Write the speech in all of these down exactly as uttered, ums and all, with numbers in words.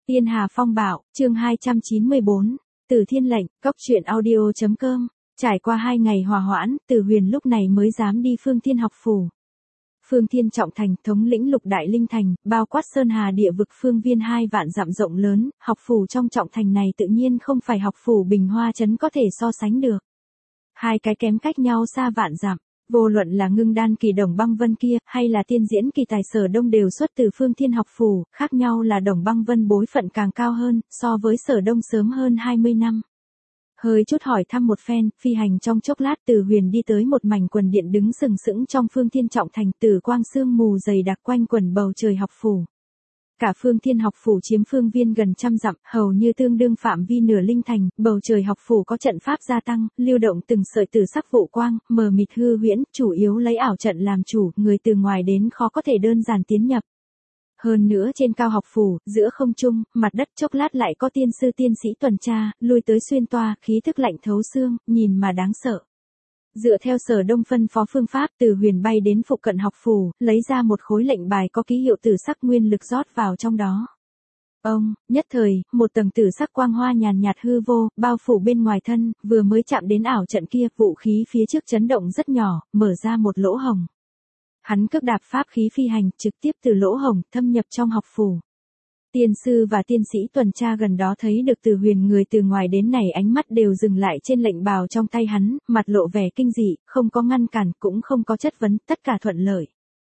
Tiên Hà Phong Bạo, chương hai trăm chín mươi bốn, Từ Thiên lệnh, cốc truyện audio chấm com. Trải qua hai ngày hòa hoãn, Từ Huyền lúc này mới dám đi Phương Thiên học phủ. Phương Thiên trọng thành, thống lĩnh lục đại linh thành, bao quát sơn hà địa vực phương viên hai vạn dặm rộng lớn, học phủ trong trọng thành này tự nhiên không phải học phủ Bình Hoa trấn có thể so sánh được. Hai cái kém cách nhau xa vạn dặm. Vô luận là ngưng đan kỳ Đồng Băng Vân kia, hay là tiên diễn kỳ tài Sở Đông đều xuất từ Phương Thiên học phủ, khác nhau là Đồng Băng Vân bối phận càng cao hơn, so với Sở Đông sớm hơn hai mươi năm. Hơi chút hỏi thăm một phen, phi hành trong chốc lát Từ Huyền đi tới một mảnh quần điện đứng sừng sững trong Phương Thiên trọng thành, tử quang sương mù dày đặc quanh quần bầu trời học phủ. Cả Phương Thiên học phủ chiếm phương viên gần trăm dặm, hầu như tương đương phạm vi nửa linh thành, bầu trời học phủ có trận pháp gia tăng, lưu động từng sợi tử sắc vụ quang, mờ mịt hư huyễn, chủ yếu lấy ảo trận làm chủ, người từ ngoài đến khó có thể đơn giản tiến nhập. Hơn nữa trên cao học phủ, giữa không trung, mặt đất chốc lát lại có tiên sư tiên sĩ tuần tra, lui tới xuyên toa, khí thức lạnh thấu xương, nhìn mà đáng sợ. Dựa theo Sở Đông phân phó phương pháp, Từ Huyền bay đến phụ cận học phủ, lấy ra một khối lệnh bài có ký hiệu tử sắc nguyên lực rót vào trong đó. Ông, nhất thời, một tầng tử sắc quang hoa nhàn nhạt hư vô, bao phủ bên ngoài thân, vừa mới chạm đến ảo trận kia, vũ khí phía trước chấn động rất nhỏ, mở ra một lỗ hồng. Hắn cước đạp pháp khí phi hành, trực tiếp từ lỗ hồng, thâm nhập trong học phủ. Tiên sư và tiên sĩ tuần tra gần đó thấy được Từ Huyền người từ ngoài đến này ánh mắt đều dừng lại trên lệnh bào trong tay hắn, mặt lộ vẻ kinh dị, không có ngăn cản, cũng không có chất vấn, tất cả thuận lợi.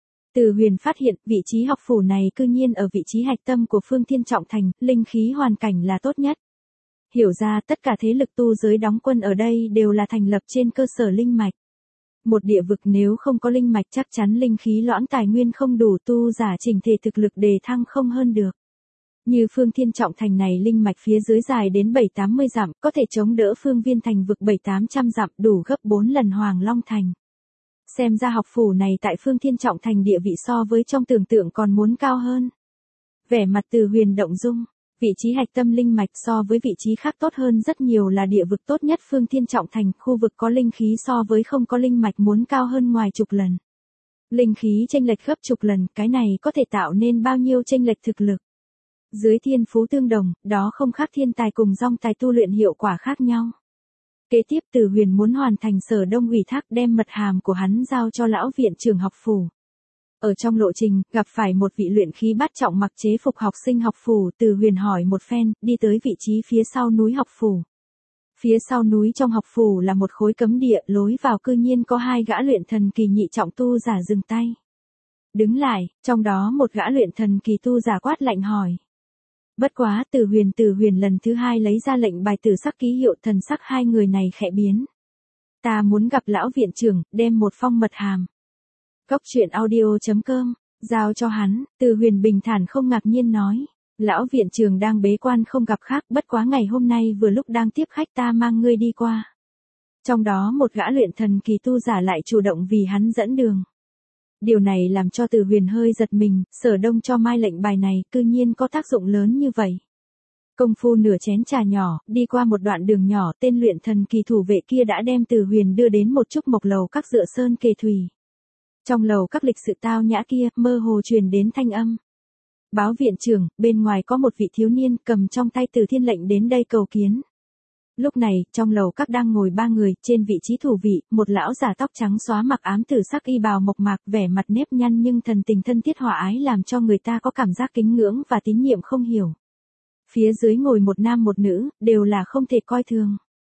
Từ Huyền phát hiện, vị trí học phủ này cư nhiên ở vị trí hạch tâm của Phương Thiên trọng thành, linh khí hoàn cảnh là tốt nhất. Hiểu ra tất cả thế lực tu giới đóng quân ở đây đều là thành lập trên cơ sở linh mạch. Một địa vực nếu không có linh mạch chắc chắn linh khí loãng tài nguyên không đủ, tu giả chỉnh thể thực lực đề thăng không hơn được. Như Phương Thiên trọng thành này linh mạch phía dưới dài đến bảy tám mươi dặm, có thể chống đỡ phương viên thành vực bảy tám trăm dặm, đủ gấp bốn lần Hoàng Long thành. Xem ra học phủ này tại Phương Thiên trọng thành địa vị so với trong tưởng tượng còn muốn cao hơn. Vẻ mặt Từ Huyền động dung, vị trí hạch tâm linh mạch so với vị trí khác tốt hơn rất nhiều, là địa vực tốt nhất Phương Thiên trọng thành, khu vực có linh khí so với không có linh mạch muốn cao hơn ngoài chục lần. Linh khí chênh lệch gấp chục lần, cái này có thể tạo nên bao nhiêu chênh lệch thực lực. Dưới thiên phú tương đồng, đó không khác thiên tài cùng dòng tài tu luyện hiệu quả khác nhau. Kế tiếp Từ Huyền muốn hoàn thành Sở Đông ủy thác, đem mật hàm của hắn giao cho lão viện trưởng học phủ. Ở trong lộ trình, gặp phải một vị luyện khí bát trọng mặc chế phục học sinh học phủ, Từ Huyền hỏi một phen, đi tới vị trí phía sau núi học phủ. Phía sau núi trong học phủ là một khối cấm địa, lối vào cư nhiên có hai gã luyện thần kỳ nhị trọng tu giả dừng tay. Đứng lại, trong đó một gã luyện thần kỳ tu giả quát lạnh hỏi. Bất quá Từ Huyền Từ Huyền lần thứ hai lấy ra lệnh bài tử sắc ký hiệu, thần sắc hai người này khẽ biến. Ta muốn gặp lão viện trưởng, đem một phong mật hàm. Cốc truyện audio chấm com, giao cho hắn, Từ Huyền bình thản không ngạc nhiên nói. Lão viện trưởng đang bế quan không gặp khác, bất quá ngày hôm nay vừa lúc đang tiếp khách, ta mang ngươi đi qua. Trong đó một gã luyện thần kỳ tu giả lại chủ động vì hắn dẫn đường. Điều này làm cho Từ Huyền hơi giật mình, Sở Đông cho mai lệnh bài này cư nhiên có tác dụng lớn như vậy. Công phu nửa chén trà nhỏ, đi qua một đoạn đường nhỏ, tên luyện thần kỳ thủ vệ kia đã đem Từ Huyền đưa đến một trúc mộc lầu các dựa sơn kề thủy. Trong lầu các lịch sự tao nhã kia, mơ hồ truyền đến thanh âm. Báo viện trưởng, bên ngoài có một vị thiếu niên cầm trong tay Từ Thiên lệnh đến đây cầu kiến. Lúc này, trong lầu các đang ngồi ba người, trên vị trí thủ vị, một lão già tóc trắng xóa mặc ám tử sắc y bào mộc mạc, vẻ mặt nếp nhăn nhưng thần tình thân thiết hòa ái làm cho người ta có cảm giác kính ngưỡng và tín nhiệm không hiểu. Phía dưới ngồi một nam một nữ, đều là không thể coi thường.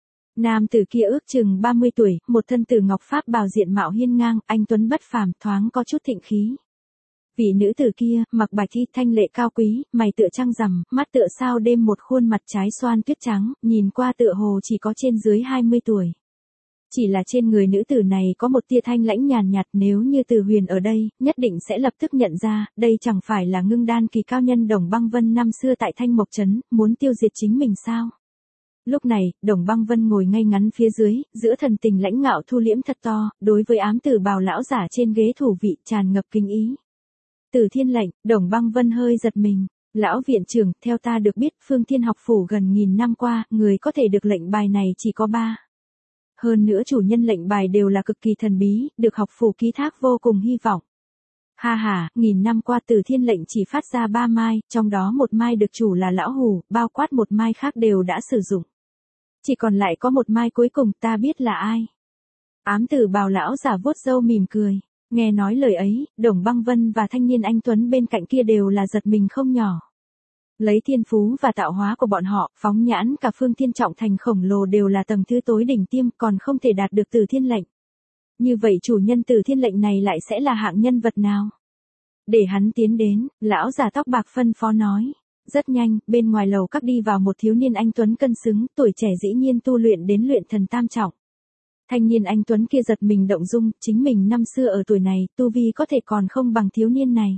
Nam tử kia ước chừng ba mươi tuổi, một thân tử ngọc pháp bào diện mạo hiên ngang, anh tuấn bất phàm, thoáng có chút thịnh khí. Vị nữ tử kia, mặc bạch y, thanh lệ cao quý, mày tựa trăng rằm, mắt tựa sao đêm, một khuôn mặt trái xoan tuyết trắng, nhìn qua tựa hồ chỉ có trên dưới hai mươi tuổi. Chỉ là trên người nữ tử này có một tia thanh lãnh nhàn nhạt, nếu như Từ Huyền ở đây, nhất định sẽ lập tức nhận ra, đây chẳng phải là ngưng đan kỳ cao nhân Đồng Băng Vân năm xưa tại Thanh Mộc Trấn, muốn tiêu diệt chính mình sao? Lúc này, Đồng Băng Vân ngồi ngay ngắn phía dưới, giữa thần tình lãnh ngạo thu liễm thật to, đối với ám tử bào lão giả trên ghế thủ vị tràn ngập kinh ý. Từ Thiên lệnh, Đồng Băng Vân hơi giật mình. Lão viện trưởng, theo ta được biết, Phương Thiên học phủ gần nghìn năm qua, người có thể được lệnh bài này chỉ có ba. Hơn nữa chủ nhân lệnh bài đều là cực kỳ thần bí, được học phủ ký thác vô cùng hy vọng. Ha ha, nghìn năm qua Từ Thiên lệnh chỉ phát ra ba mai, trong đó một mai được chủ là lão hủ, bao quát một mai khác đều đã sử dụng. Chỉ còn lại có một mai cuối cùng, ta biết là ai. Ám tử bào lão giả vuốt râu mỉm cười. Nghe nói lời ấy, Đồng Băng Vân và thanh niên anh Tuấn bên cạnh kia đều là giật mình không nhỏ. Lấy thiên phú và tạo hóa của bọn họ, phóng nhãn cả Phương Thiên Trọng Thành khổng lồ đều là tầng thứ tối đỉnh tiêm, còn không thể đạt được Từ Thiên lệnh. Như vậy chủ nhân Từ Thiên lệnh này lại sẽ là hạng nhân vật nào? Để hắn tiến đến, lão già tóc bạc phân phó nói. Rất nhanh, bên ngoài lầu các đi vào một thiếu niên anh Tuấn cân xứng, tuổi trẻ dĩ nhiên tu luyện đến luyện thần tam trọng. Thanh niên anh Tuấn kia giật mình động dung, chính mình năm xưa ở tuổi này, tu vi có thể còn không bằng thiếu niên này.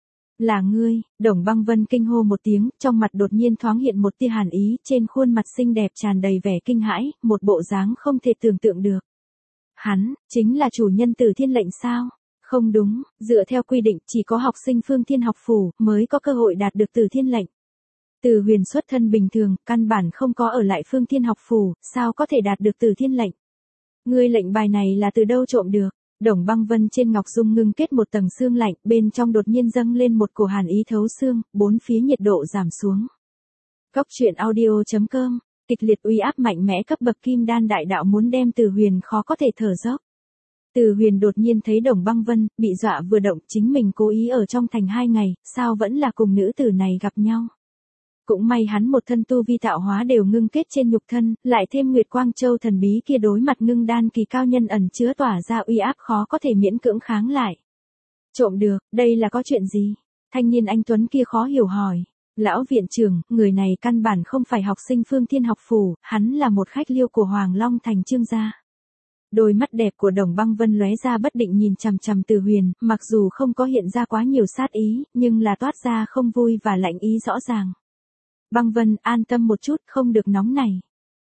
Là ngươi, Đồng Băng Vân kinh hô một tiếng, trong mặt đột nhiên thoáng hiện một tia hàn ý, trên khuôn mặt xinh đẹp tràn đầy vẻ kinh hãi, một bộ dáng không thể tưởng tượng được. Hắn, chính là chủ nhân Từ Thiên lệnh sao? Không đúng, dựa theo quy định, chỉ có học sinh Phương Thiên học phủ mới có cơ hội đạt được Từ Thiên lệnh. Từ Huyền xuất thân bình thường, căn bản không có ở lại Phương Thiên học phủ, sao có thể đạt được Từ Thiên lệnh? Ngươi lệnh bài này là từ đâu trộm được? Đồng Băng Vân trên ngọc dung ngưng kết một tầng xương lạnh, bên trong đột nhiên dâng lên một cổ hàn ý thấu xương, bốn phía nhiệt độ giảm xuống. Cốc truyện audio chấm com, kịch liệt uy áp mạnh mẽ cấp bậc kim đan đại đạo muốn đem Từ Huyền khó có thể thở dốc. Từ Huyền đột nhiên thấy Đồng Băng Vân, bị dọa vừa động, chính mình cố ý ở trong thành hai ngày, sao vẫn là cùng nữ tử này gặp nhau. Cũng may hắn một thân tu vi tạo hóa đều ngưng kết trên nhục thân, lại thêm Nguyệt Quang Châu thần bí kia đối mặt ngưng đan kỳ cao nhân ẩn chứa tỏa ra uy áp khó có thể miễn cưỡng kháng lại. Trộm được, đây là có chuyện gì? Thanh niên anh Tuấn kia khó hiểu hỏi. Lão viện trưởng, người này căn bản không phải học sinh Phương Thiên học phủ, hắn là một khách liêu của Hoàng Long thành Trương gia. Đôi mắt đẹp của Đồng Băng Vân lóe ra bất định nhìn chằm chằm Từ Huyền, mặc dù không có hiện ra quá nhiều sát ý, nhưng là toát ra không vui và lạnh ý rõ ràng. Băng Vân, an tâm một chút, không được nóng này.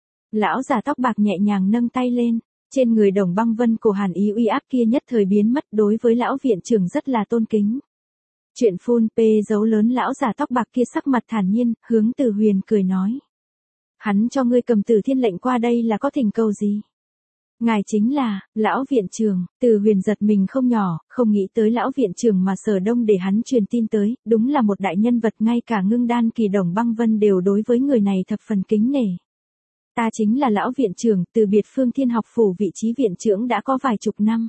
Lão già tóc bạc nhẹ nhàng nâng tay lên, trên người Đồng Băng Vân cổ hàn ý uy áp kia nhất thời biến mất, đối với lão viện trưởng rất là tôn kính. Chuyện phun p dấu lớn lão già tóc bạc kia sắc mặt thản nhiên, hướng Từ Huyền cười nói. Hắn cho ngươi cầm Từ Thiên lệnh qua đây là có thỉnh cầu gì? Ngài chính là, lão viện trưởng. Từ Huyền giật mình không nhỏ, không nghĩ tới lão viện trưởng mà Sở Đông để hắn truyền tin tới, đúng là một đại nhân vật, ngay cả ngưng đan kỳ Đồng Băng Vân đều đối với người này thập phần kính nể. Ta chính là lão viện trưởng, từ biệt Phương Thiên học phủ vị trí viện trưởng đã có vài chục năm.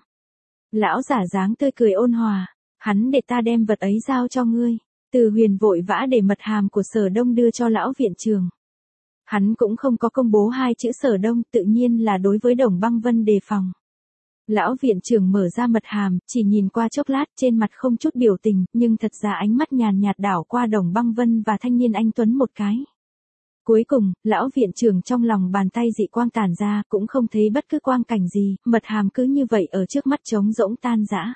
Lão giả dáng tươi cười ôn hòa, hắn để ta đem vật ấy giao cho ngươi. Từ Huyền vội vã để mật hàm của Sở Đông đưa cho lão viện trưởng. Hắn cũng không có công bố hai chữ Sở Đông, tự nhiên là đối với Đồng Băng Vân đề phòng. Lão viện trưởng mở ra mật hàm, chỉ nhìn qua chốc lát, trên mặt không chút biểu tình, nhưng thật ra ánh mắt nhàn nhạt đảo qua Đồng Băng Vân và thanh niên anh Tuấn một cái. Cuối cùng, lão viện trưởng trong lòng bàn tay dị quang tản ra, cũng không thấy bất cứ quang cảnh gì, mật hàm cứ như vậy ở trước mắt trống rỗng tan rã.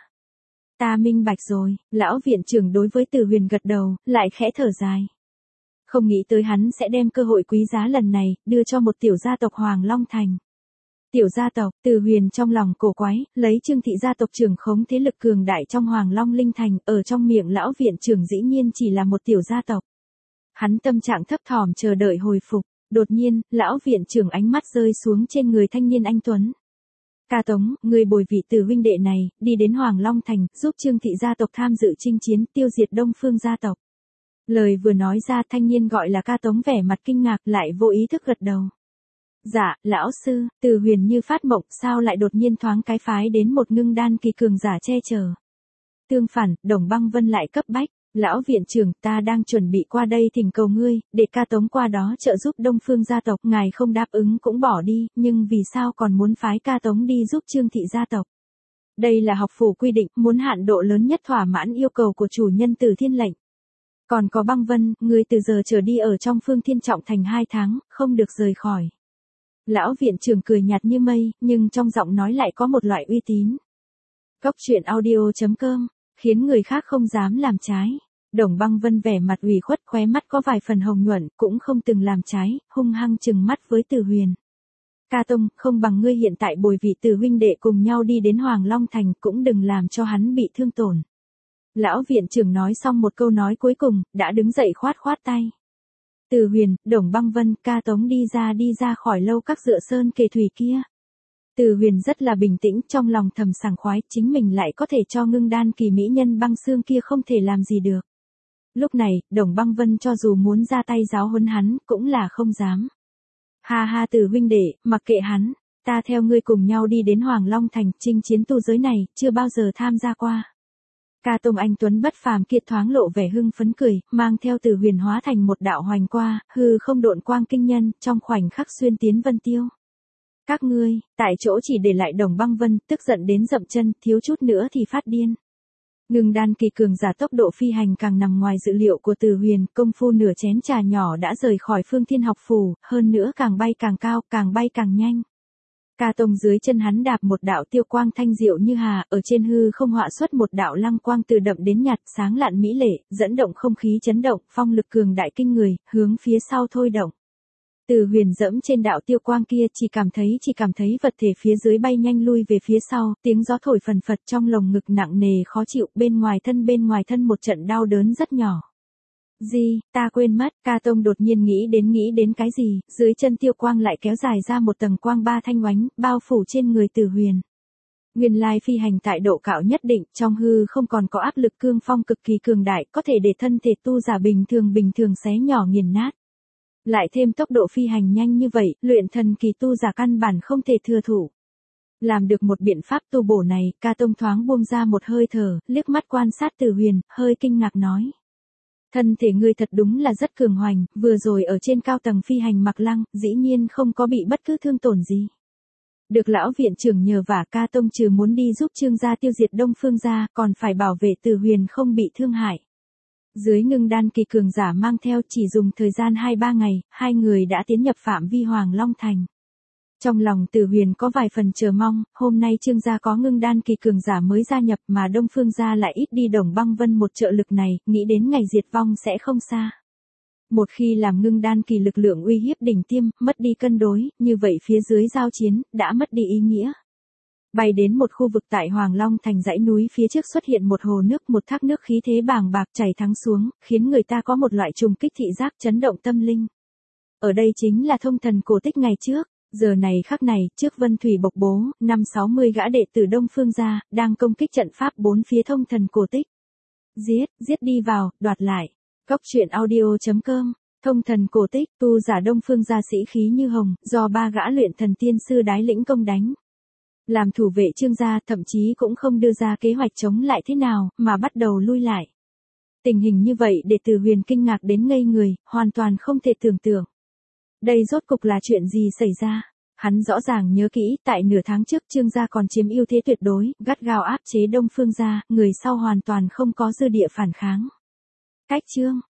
Ta minh bạch rồi, lão viện trưởng đối với Từ Huyền gật đầu, lại khẽ thở dài. Không nghĩ tới hắn sẽ đem cơ hội quý giá lần này, đưa cho một tiểu gia tộc Hoàng Long Thành. Tiểu gia tộc, Từ Huyền trong lòng cổ quái, lấy Trương thị gia tộc trưởng khống thế lực cường đại trong Hoàng Long Linh Thành, ở trong miệng lão viện trưởng dĩ nhiên chỉ là một tiểu gia tộc. Hắn tâm trạng thấp thỏm chờ đợi hồi phục, đột nhiên, lão viện trưởng ánh mắt rơi xuống trên người thanh niên anh Tuấn. Ca Tống, người bồi vị Từ huynh đệ này, đi đến Hoàng Long Thành, giúp Trương thị gia tộc tham dự chinh chiến, tiêu diệt Đông Phương gia tộc. Lời vừa nói ra, thanh niên gọi là Ca Tống vẻ mặt kinh ngạc, lại vô ý thức gật đầu. Dạ, lão sư. Từ Huyền như phát mộng, sao lại đột nhiên thoáng cái phái đến một ngưng đan kỳ cường giả che chở. Tương phản, Đồng Băng Vân lại cấp bách. Lão viện trưởng, ta đang chuẩn bị qua đây thỉnh cầu ngươi, để Ca Tống qua đó trợ giúp Đông Phương gia tộc, ngài không đáp ứng cũng bỏ đi, nhưng vì sao còn muốn phái Ca Tống đi giúp Trương thị gia tộc? Đây là học phủ quy định, muốn hạn độ lớn nhất thỏa mãn yêu cầu của chủ nhân Từ Thiên lệnh. Còn có Băng Vân, ngươi từ giờ trở đi ở trong Phương Thiên Trọng Thành hai tháng, không được rời khỏi. Lão viện trưởng cười nhạt như mây, nhưng trong giọng nói lại có một loại uy tín. Cốc truyện audio chấm com, khiến người khác không dám làm trái. Đồng Băng Vân vẻ mặt ủy khuất, khóe mắt có vài phần hồng nhuận, cũng không từng làm trái, hung hăng trừng mắt với Từ Huyền. Ca Tông, không bằng ngươi hiện tại bồi vị Từ huynh đệ cùng nhau đi đến Hoàng Long Thành, cũng đừng làm cho hắn bị thương tổn. Lão viện trưởng nói xong một câu nói cuối cùng, đã đứng dậy khoát khoát tay. Từ Huyền, Đồng Băng Vân, Ca Tống đi ra đi ra khỏi lâu các dựa sơn kề thủy kia. Từ Huyền rất là bình tĩnh, trong lòng thầm sảng khoái, chính mình lại có thể cho Ngưng Đan Kỳ mỹ nhân băng xương kia không thể làm gì được. Lúc này, Đồng Băng Vân cho dù muốn ra tay giáo huấn hắn, cũng là không dám. Ha ha Từ huynh đệ, mặc kệ hắn, ta theo ngươi cùng nhau đi đến Hoàng Long Thành, chinh chiến tu giới này, chưa bao giờ tham gia qua. Ca Tông anh tuấn bất phàm kia thoáng lộ vẻ hưng phấn cười, mang theo Từ Huyền hóa thành một đạo hoành qua, hư không độn quang kinh nhân, trong khoảnh khắc xuyên tiến vân tiêu. Các ngươi, tại chỗ chỉ để lại Đồng Băng Vân, tức giận đến dậm chân, thiếu chút nữa thì phát điên. Ngưng Đan Kỳ cường giả tốc độ phi hành càng nằm ngoài dự liệu của Từ Huyền, công phu nửa chén trà nhỏ đã rời khỏi Phương Thiên học phủ, hơn nữa càng bay càng cao, càng bay càng nhanh. Ca Tông dưới chân hắn đạp một đạo tiêu quang thanh diệu như hà, ở trên hư không họa xuất một đạo lăng quang từ đậm đến nhạt, sáng lạn mỹ lệ, dẫn động không khí chấn động, phong lực cường đại kinh người, hướng phía sau thôi động. Từ Huyền dẫm trên đạo tiêu quang kia, chỉ cảm thấy chỉ cảm thấy vật thể phía dưới bay nhanh lui về phía sau, tiếng gió thổi phần phật trong lồng ngực nặng nề khó chịu, bên ngoài thân bên ngoài thân một trận đau đớn rất nhỏ. Gì, ta quên mất, Ca Tông đột nhiên nghĩ đến nghĩ đến cái gì, dưới chân tiêu quang lại kéo dài ra một tầng quang ba thanh oánh, bao phủ trên người Từ Huyền. Nguyên lai phi hành tại độ cao nhất định, trong hư không còn có áp lực cương phong cực kỳ cường đại, có thể để thân thể tu giả bình thường bình thường xé nhỏ nghiền nát. Lại thêm tốc độ phi hành nhanh như vậy, luyện thần kỳ tu giả căn bản không thể thừa thủ. Làm được một biện pháp tu bổ này, Ca Tông thoáng buông ra một hơi thở, liếc mắt quan sát Từ Huyền, hơi kinh ngạc nói. Thân thể ngươi thật đúng là rất cường hoành, vừa rồi ở trên cao tầng phi hành mặc lăng, dĩ nhiên không có bị bất cứ thương tổn gì. Được lão viện trưởng nhờ vả, Ca Tông trừ muốn đi giúp Trương gia tiêu diệt Đông Phương gia, còn phải bảo vệ Từ Huyền không bị thương hại. Dưới Ngưng Đan Kỳ cường giả mang theo, chỉ dùng thời gian hai ba ngày, hai người đã tiến nhập phạm vi Hoàng Long Thành. Trong lòng Từ Huyền có vài phần chờ mong, hôm nay Trương gia có Ngưng Đan Kỳ cường giả mới gia nhập mà Đông Phương gia lại ít đi Đồng Băng Vân một trợ lực này, nghĩ đến ngày diệt vong sẽ không xa. Một khi làm Ngưng Đan Kỳ lực lượng uy hiếp đỉnh tiêm, mất đi cân đối, như vậy phía dưới giao chiến, đã mất đi ý nghĩa. Bay đến một khu vực tại Hoàng Long Thành dãy núi phía trước xuất hiện một hồ nước, một thác nước khí thế bàng bạc chảy thẳng xuống, khiến người ta có một loại trùng kích thị giác chấn động tâm linh. Ở đây chính là thông thần cổ tích ngày trước. Giờ này khắc này, trước vân thủy bộc bố, năm sáu mươi gã đệ tử Đông Phương gia, đang công kích trận pháp bốn phía thông thần cổ tích. Giết, giết đi vào, đoạt lại. Cốc truyện audio chấm com, thông thần cổ tích, tu giả Đông Phương gia sĩ khí như hồng, do ba gã luyện thần tiên sư đái lĩnh công đánh. Làm thủ vệ Trương gia, thậm chí cũng không đưa ra kế hoạch chống lại thế nào, mà bắt đầu lui lại. Tình hình như vậy để Từ Huyền kinh ngạc đến ngây người, hoàn toàn không thể tưởng tượng. Đây rốt cục là chuyện gì xảy ra? Hắn rõ ràng nhớ kỹ, tại nửa tháng trước Trương gia còn chiếm ưu thế tuyệt đối, gắt gao áp chế Đông Phương gia, người sau hoàn toàn không có dư địa phản kháng. Cách chương